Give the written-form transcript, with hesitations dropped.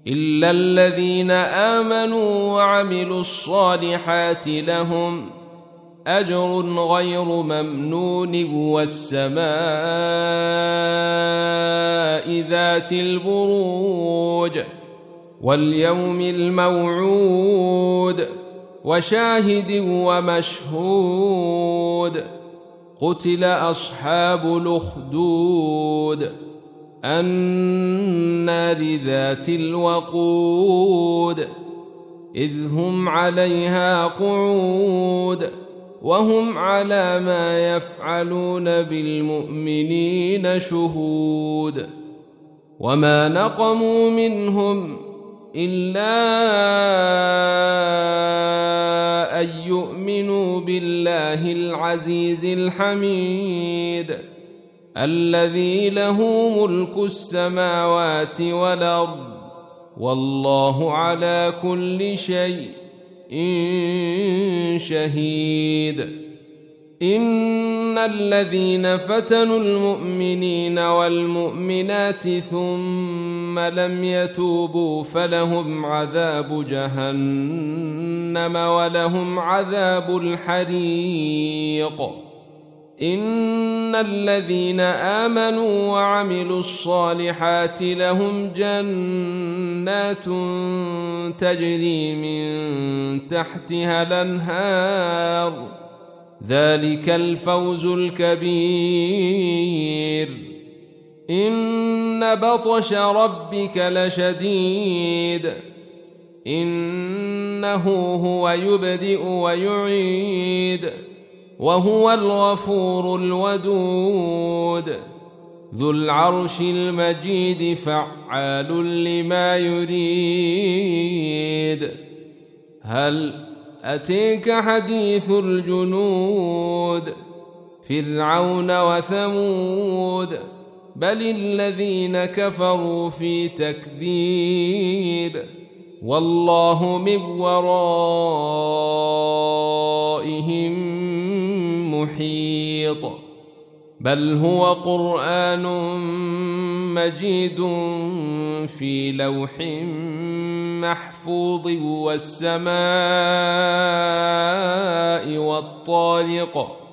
إلا الذين آمنوا وعملوا الصالحات لهم أجر غير ممنون والسماء ذات البروج واليوم الموعود وشاهد ومشهود قتل أصحاب الأخدود النار ذات الوقود إذ هم عليها قعود وهم على ما يفعلون بالمؤمنين شهود وما نقموا منهم إلا أن يؤمنوا بالله العزيز الحميد الذي له ملك السماوات والأرض والله على كل شيء شهيد إن الذين فتنوا المؤمنين والمؤمنات ثم لم يتوبوا فلهم عذاب جهنم ولهم عذاب الحريق إن الذين آمنوا وعملوا الصالحات لهم جنات تجري من تحتها الأنهار ذلك الفوز الكبير إن بطش ربك لشديد إنه هو يبدئ ويعيد وهو الغفور الودود ذو العرش المجيد فعال لما يريد هل أتيك حديث الجنود فرعون وثمود بل الذين كفروا في تكذيب والله من ورائهم محيط بل هو قرآن مجيد في لوح محفوظ والسماء والطارق